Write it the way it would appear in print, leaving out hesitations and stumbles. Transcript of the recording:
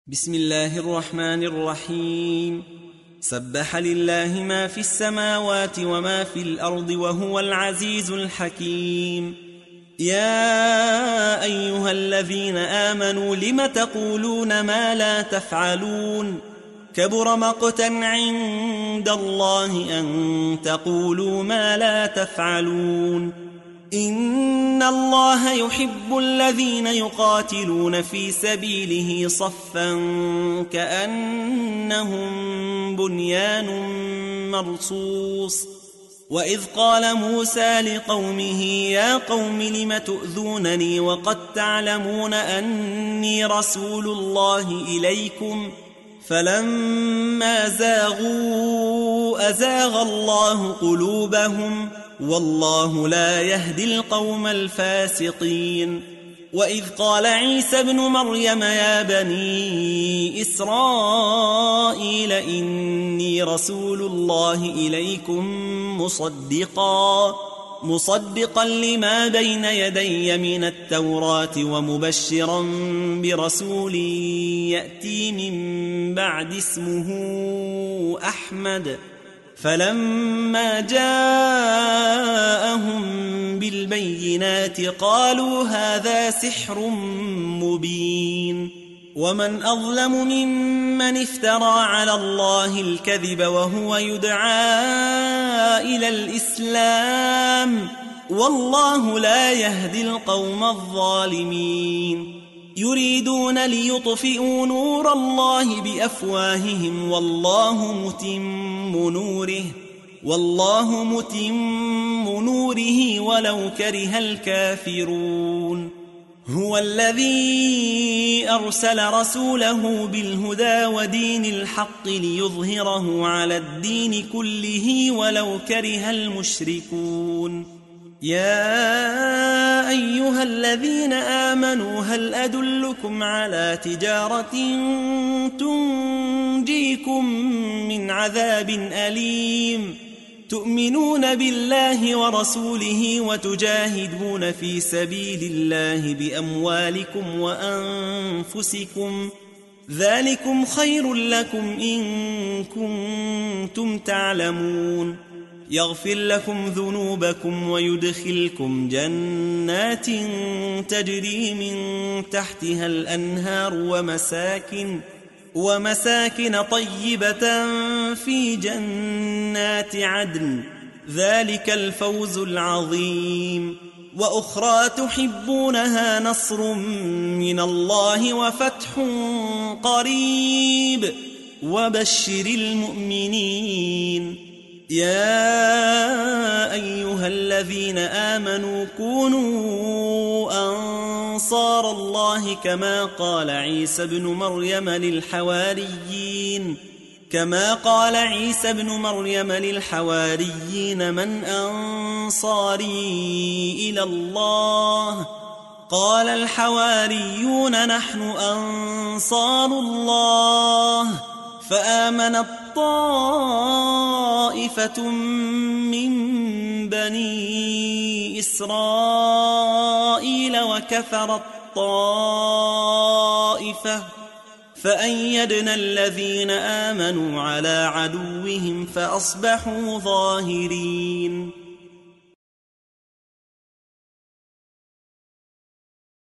بسم الله الرحمن الرحيم. سبح لله ما في السماوات وما في الأرض وهو العزيز الحكيم. يا أيها الذين آمنوا لم تقولون ما لا تفعلون كبر مقتا عند الله أن تقولوا ما لا تفعلون. إن الله يحب الذين يقاتلون في سبيله صفا كأنهم بنيان مرصوص. وإذ قال موسى لقومه يا قوم لم تؤذونني وقد تعلمون أني رسول الله إليكم فلما زاغوا أزاغ الله قلوبهم والله لا يهدي القوم الفاسقين. وإذ قال عيسى ابن مريم يا بني إسرائيل إني رسول الله إليكم مصدقا لما بين يدي من التوراة ومبشرا برسول يأتي من بعد اسمه أحمد. فلما جاءهم بالبينات قالوا هذا سحر مبين. ومن أظلم ممن افترى على الله الكذب وهو يدعى إلى الإسلام والله لا يهدي القوم الظالمين. يريدون ليطفئوا نور الله بأفواههم والله متم نوره ولو كره الكافرون. هو الذي أرسل رسوله بالهدى ودين الحق ليظهره على الدين كله ولو كره المشركون. يا أيها الذين آمنوا هل أدلكم على تجارة تنجيكم من عذاب أليم تؤمنون بالله ورسوله وتجاهدون في سبيل الله بأموالكم وأنفسكم ذلكم خير لكم إن كنتم تعلمون. يغفر لكم ذنوبكم ويدخلكم جنات تجري من تحتها الأنهار ومساكن طيبة في جنات عدن ذلك الفوز العظيم. وأخرى تحبونها نصر من الله وفتح قريب وبشر المؤمنين. يا أيها الذين آمنوا كونوا أنصار الله كما قال عيسى ابن مريم للحواريين من أنصاري إلى الله قال الحواريون نحن أنصار الله. فآمنت طائفة من بني إسرائيل وكفرت طائفة فأيدنا الذين آمنوا على عدوهم فأصبحوا ظاهرين.